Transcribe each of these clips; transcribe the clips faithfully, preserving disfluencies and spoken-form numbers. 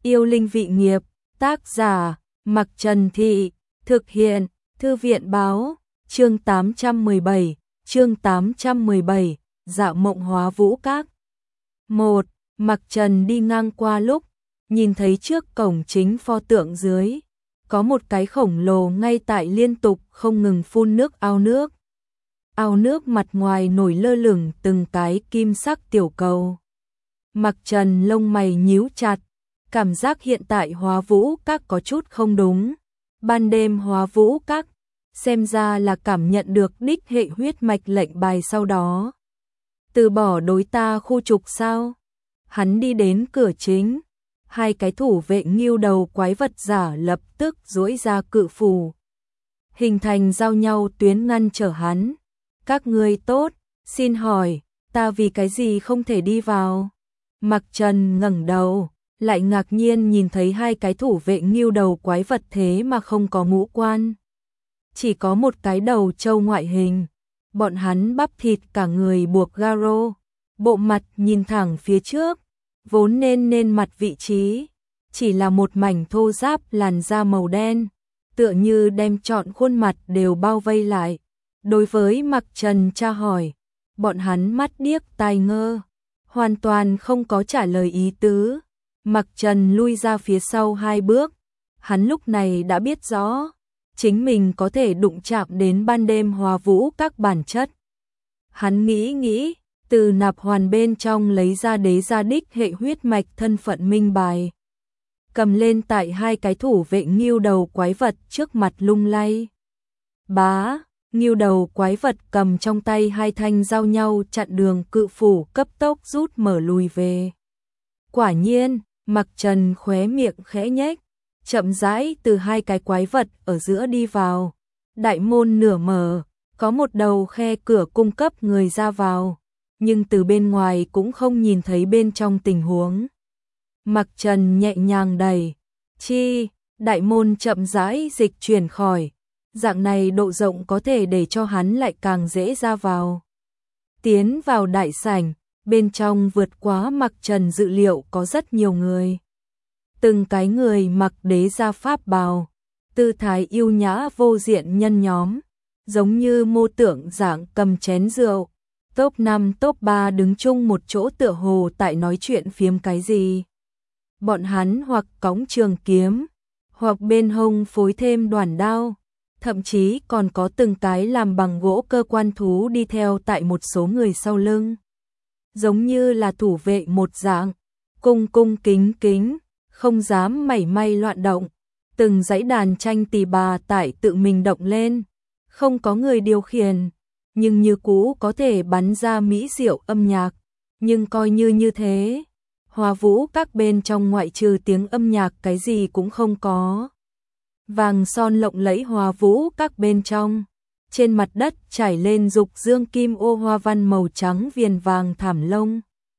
Yêu linh vị nghiệp, tác giả, Mặc Trần Thị, thực hiện, Thư viện báo, chương tám trăm mười bảy, chương tám trăm mười bảy, Dạo mộng Hóa Vũ Các. một. Mặc Trần đi ngang qua lúc, nhìn thấy trước cổng chính pho tượng dưới, có một cái khổng lồ ngay tại liên tục không ngừng phun nước ao nước. Ao nước mặt ngoài nổi lơ lửng từng cái kim sắc tiểu cầu. Mặc Trần lông mày nhíu chặt, cảm giác hiện tại Hóa Vũ Các có chút không đúng. Ban đêm Hóa Vũ Các, xem ra là cảm nhận được đích hệ huyết mạch lệnh bài sau đó. Từ bỏ đối ta khu trục sao? Hắn đi đến cửa chính, hai cái thủ vệ nghêu đầu quái vật giả lập tức duỗi ra cự phù, hình thành giao nhau tuyến ngăn trở hắn. Các ngươi tốt, xin hỏi, ta vì cái gì không thể đi vào? Mặc Trần ngẩng đầu, lại ngạc nhiên nhìn thấy hai cái thủ vệ nghêu đầu quái vật thế mà không có ngũ quan, chỉ có một cái đầu trâu ngoại hình. Bọn hắn bắp thịt cả người buộc garo, bộ mặt nhìn thẳng phía trước, vốn nên nên mặt vị trí, chỉ là một mảnh thô ráp làn da màu đen, tựa như đem trọn khuôn mặt đều bao vây lại. Đối với Mặc Trần tra hỏi, bọn hắn mắt điếc tai ngơ, hoàn toàn không có trả lời ý tứ. Mặc Trần lui ra phía sau hai bước, hắn lúc này đã biết rõ, chính mình có thể đụng chạm đến ban đêm Hóa Vũ Các bản chất. Hắn nghĩ nghĩ, từ nạp hoàn bên trong lấy ra đế gia đích hệ huyết mạch thân phận minh bài, cầm lên tại hai cái thủ vệ nghêu đầu quái vật trước mặt lung lay. Bá, nghêu đầu quái vật cầm trong tay hai thanh giao nhau chặn đường cự phủ cấp tốc rút mở lùi về. Quả nhiên, Mặc Trần khóe miệng khẽ nhếch, chậm rãi từ hai cái quái vật ở giữa đi vào. Đại môn nửa mở, có một đầu khe cửa cung cấp người ra vào, nhưng từ bên ngoài cũng không nhìn thấy bên trong tình huống. Mặc Trần nhẹ nhàng đẩy, chi, đại môn chậm rãi dịch chuyển khỏi, dạng này độ rộng có thể để cho hắn lại càng dễ ra vào. Tiến vào đại sảnh, bên trong vượt quá Mặc Trần dự liệu có rất nhiều người. Từng cái người mặc đế gia pháp bào, tư thái yêu nhã vô diện nhân nhóm, giống như mô tượng dạng cầm chén rượu. Top năm top ba đứng chung một chỗ tựa hồ tại nói chuyện phiếm cái gì. Bọn hắn hoặc cõng trường kiếm, hoặc bên hông phối thêm đoản đao, thậm chí còn có từng cái làm bằng gỗ cơ quan thú đi theo tại một số người sau lưng. Giống như là thủ vệ một dạng, cung cung kính kính, không dám mảy may loạn động. Từng dãy đàn tranh tỳ bà tại tự mình động lên, không có người điều khiển, nhưng như cũ có thể bắn ra mỹ diệu âm nhạc. Nhưng coi như như thế, Hóa Vũ Các bên trong ngoại trừ tiếng âm nhạc cái gì cũng không có. Vàng son lộng lẫy Hóa Vũ Các bên trong, trên mặt đất trải lên dục dương kim ô hoa văn màu trắng viền vàng thảm lông.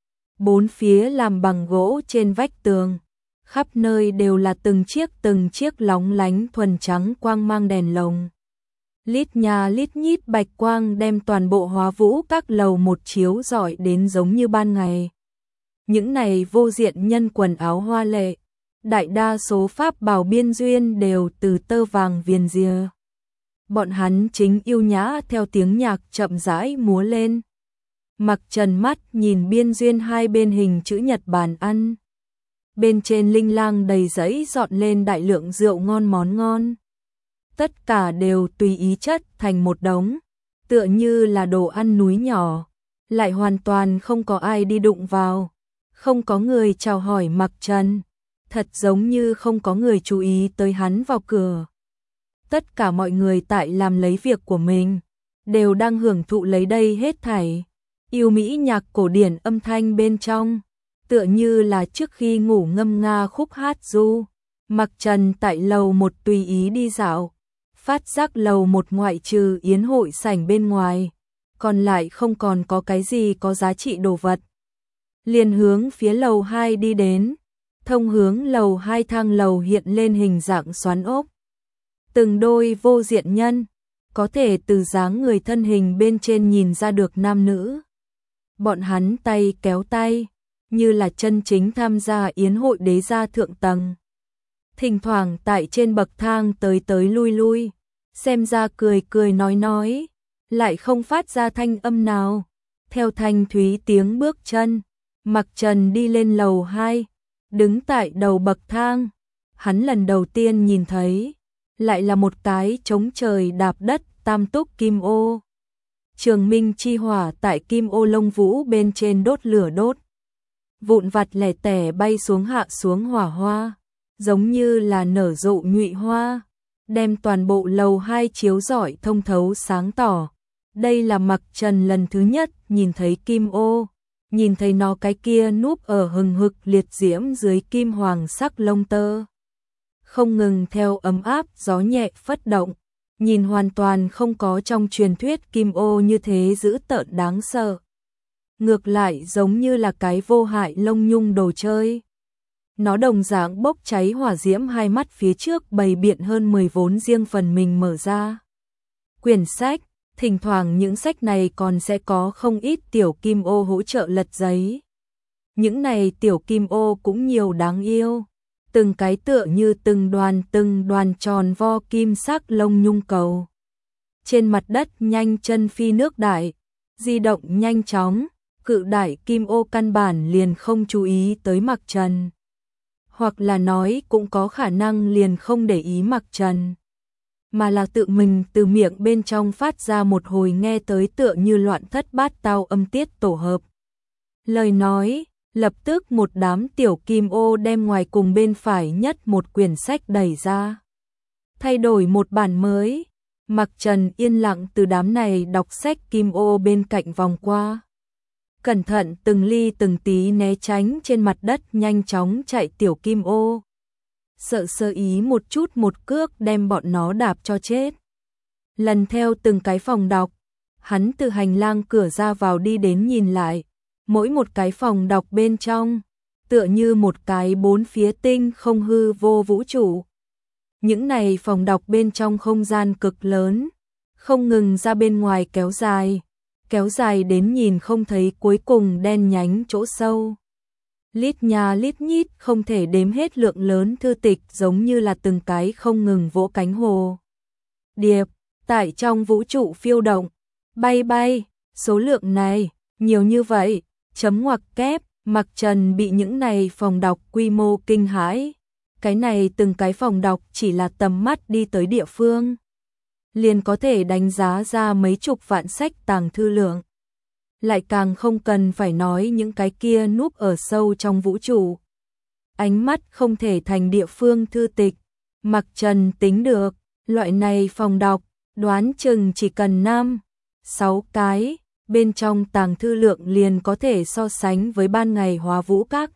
Bốn phía làm bằng gỗ trên vách tường, khắp nơi đều là từng chiếc từng chiếc lóng lánh thuần trắng quang mang đèn lồng. Lít nhà lít nhít bạch quang đem toàn bộ Hóa Vũ Các lầu một chiếu rọi đến giống như ban ngày. Những này vô diện nhân quần áo hoa lệ, đại đa số pháp bào biên duyên đều từ tơ vàng viền rìa. Bọn hắn chính yêu nhã theo tiếng nhạc chậm rãi múa lên. Mặc Trần mắt nhìn biên duyên hai bên hình chữ nhật bàn ăn. Bên trên linh lang đầy giấy dọn lên đại lượng rượu ngon món ngon. Tất cả đều tùy ý chất thành một đống, tựa như là đồ ăn núi nhỏ, lại hoàn toàn không có ai đi đụng vào, không có người chào hỏi Mặc Trần, thật giống như không có người chú ý tới hắn vào cửa. Tất cả mọi người tại làm lấy việc của mình, đều đang hưởng thụ lấy đây hết thảy. Yêu mỹ nhạc cổ điển âm thanh bên trong, tựa như là trước khi ngủ ngâm nga khúc hát du. Mặc Trần tại lầu một tùy ý đi dạo, phát giác lầu một ngoại trừ yến hội sảnh bên ngoài, còn lại không còn có cái gì có giá trị đồ vật. Liền hướng phía lầu hai đi đến, thông hướng lầu hai thang lầu hiện lên hình dạng xoắn ốc. Từng đôi vô diện nhân, có thể từ dáng người thân hình bên trên nhìn ra được nam nữ. Bọn hắn tay kéo tay, như là chân chính tham gia yến hội đế gia thượng tầng. Thỉnh thoảng tại trên bậc thang tới tới lui lui, xem ra cười cười nói nói, lại không phát ra thanh âm nào. Theo thanh thúy tiếng bước chân, Mặc Trần đi lên lầu hai, đứng tại đầu bậc thang. Hắn lần đầu tiên nhìn thấy, lại là một cái trống trời đạp đất tam túc kim ô. Trường minh chi hỏa tại kim ô lông vũ bên trên đốt lửa đốt. Vụn vặt lẻ tẻ bay xuống hạ xuống hỏa hoa, giống như là nở rộ nhụy hoa, đem toàn bộ lầu hai chiếu rọi thông thấu sáng tỏ. Đây là Mặc Trần lần thứ nhất nhìn thấy kim ô, nhìn thấy nó cái kia núp ở hừng hực liệt diễm dưới kim hoàng sắc lông tơ. Không ngừng theo ấm áp gió nhẹ phất động, nhìn hoàn toàn không có trong truyền thuyết kim ô như thế dữ tợn đáng sợ. Ngược lại giống như là cái vô hại lông nhung đồ chơi. Nó đồng dạng bốc cháy hỏa diễm, hai mắt phía trước bày biện hơn mười vốn riêng phần mình mở ra. Quyển sách, thỉnh thoảng những sách này còn sẽ có không ít tiểu kim ô hỗ trợ lật giấy. Những này tiểu kim ô cũng nhiều đáng yêu, từng cái tựa như từng đoàn từng đoàn tròn vo kim sắc lông nhung cầu. Trên mặt đất nhanh chân phi nước đại, di động nhanh chóng, cự đại kim ô căn bản liền không chú ý tới Mặc Trần. Hoặc là nói cũng có khả năng liền không để ý Mặc Trần, mà là tự mình từ miệng bên trong phát ra một hồi nghe tới tựa như loạn thất bát tao âm tiết tổ hợp. Lời nói, lập tức một đám tiểu kim ô đem ngoài cùng bên phải nhất một quyển sách đẩy ra. Thay đổi một bản mới, Mặc Trần yên lặng từ đám này đọc sách kim ô bên cạnh vòng qua. Cẩn thận từng ly từng tí né tránh trên mặt đất nhanh chóng chạy tiểu kim ô. Sợ sơ ý một chút một cước đem bọn nó đạp cho chết. Lần theo từng cái phòng đọc, hắn từ hành lang cửa ra vào đi đến nhìn lại, mỗi một cái phòng đọc bên trong, tựa như một cái bốn phía tinh không hư vô vũ trụ. Những này phòng đọc bên trong không gian cực lớn, không ngừng ra bên ngoài kéo dài, kéo dài đến nhìn không thấy cuối cùng đen nhánh chỗ sâu. Lít nhà lít nhít không thể đếm hết lượng lớn thư tịch giống như là từng cái không ngừng vỗ cánh hồ điệp, tại trong vũ trụ phiêu động, bay bay, số lượng này, nhiều như vậy, chấm ngoặc kép, Mặc Trần bị những này phòng đọc quy mô kinh hãi. Cái này từng cái phòng đọc chỉ là tầm mắt đi tới địa phương, liền có thể đánh giá ra mấy chục vạn sách tàng thư lượng. Lại càng không cần phải nói những cái kia núp ở sâu trong vũ trụ. Ánh mắt không thể thành địa phương thư tịch. Mặc Trần tính được, loại này phòng đọc, đoán chừng chỉ cần năm, sáu cái, bên trong tàng thư lượng liền có thể so sánh với ban ngày Hóa Vũ Các.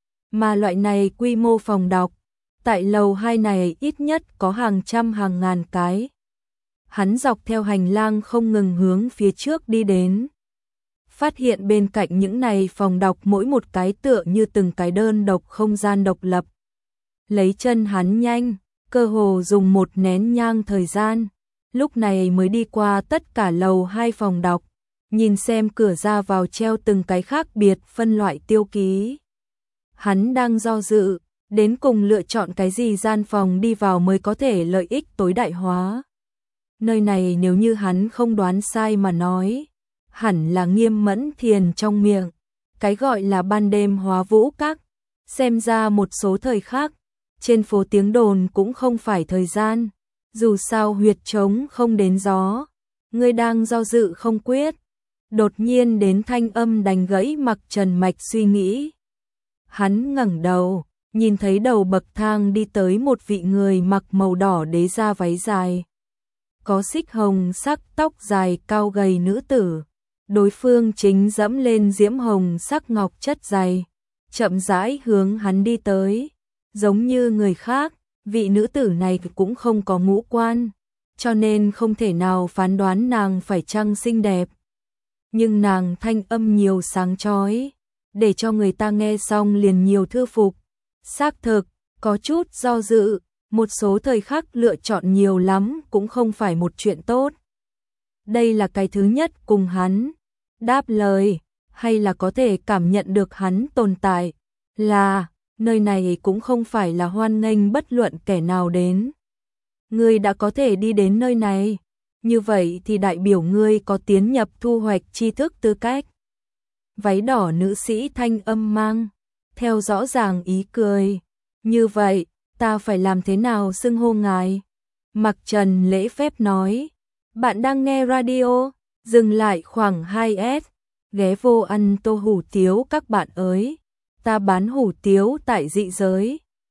Mà loại này quy mô phòng đọc, tại lầu hai này ít nhất có hàng trăm hàng ngàn cái. Hắn dọc theo hành lang không ngừng hướng phía trước đi đến. Phát hiện bên cạnh những này phòng đọc mỗi một cái tựa như từng cái đơn độc không gian độc lập. Lấy chân hắn nhanh, cơ hồ dùng một nén nhang thời gian, lúc này mới đi qua tất cả lầu hai phòng đọc, nhìn xem cửa ra vào treo từng cái khác biệt phân loại tiêu ký. Hắn đang do dự, đến cùng lựa chọn cái gì gian phòng đi vào mới có thể lợi ích tối đại hóa. Nơi này nếu như hắn không đoán sai mà nói, hẳn là Nghiêm Mẫn Thiền trong miệng, cái gọi là ban đêm Hóa Vũ Các. Xem ra một số thời khác, trên phố tiếng đồn cũng không phải thời gian, dù sao huyệt trống không đến gió. Ngươi đang do dự không quyết, đột nhiên đến thanh âm đánh gãy Mặc Trần mạch suy nghĩ. Hắn ngẩng đầu, nhìn thấy đầu bậc thang đi tới một vị người mặc màu đỏ đế da váy dài, có xích hồng sắc tóc dài cao gầy nữ tử. Đối phương chính dẫm lên diễm hồng sắc ngọc chất dày, chậm rãi hướng hắn đi tới. Giống như người khác, vị nữ tử này cũng không có ngũ quan, cho nên không thể nào phán đoán nàng phải chăng xinh đẹp. Nhưng nàng thanh âm nhiều sáng chói, để cho người ta nghe xong liền nhiều thư phục. Xác thực, có chút do dự, một số thời khắc lựa chọn nhiều lắm cũng không phải một chuyện tốt. Đây là cái thứ nhất cùng hắn đáp lời, hay là có thể cảm nhận được hắn tồn tại, là nơi này cũng không phải là hoan nghênh bất luận kẻ nào đến. Ngươi đã có thể đi đến nơi này, như vậy thì đại biểu ngươi có tiến nhập thu hoạch tri thức tư cách. Váy đỏ nữ sĩ thanh âm mang theo rõ ràng ý cười. Như vậy, ta phải làm thế nào xưng hô ngài? Mặc Trần lễ phép nói. Bạn đang nghe radio, dừng lại khoảng hai S, ghé vô ăn tô hủ tiếu các bạn ơi. Ta bán hủ tiếu tại dị giới.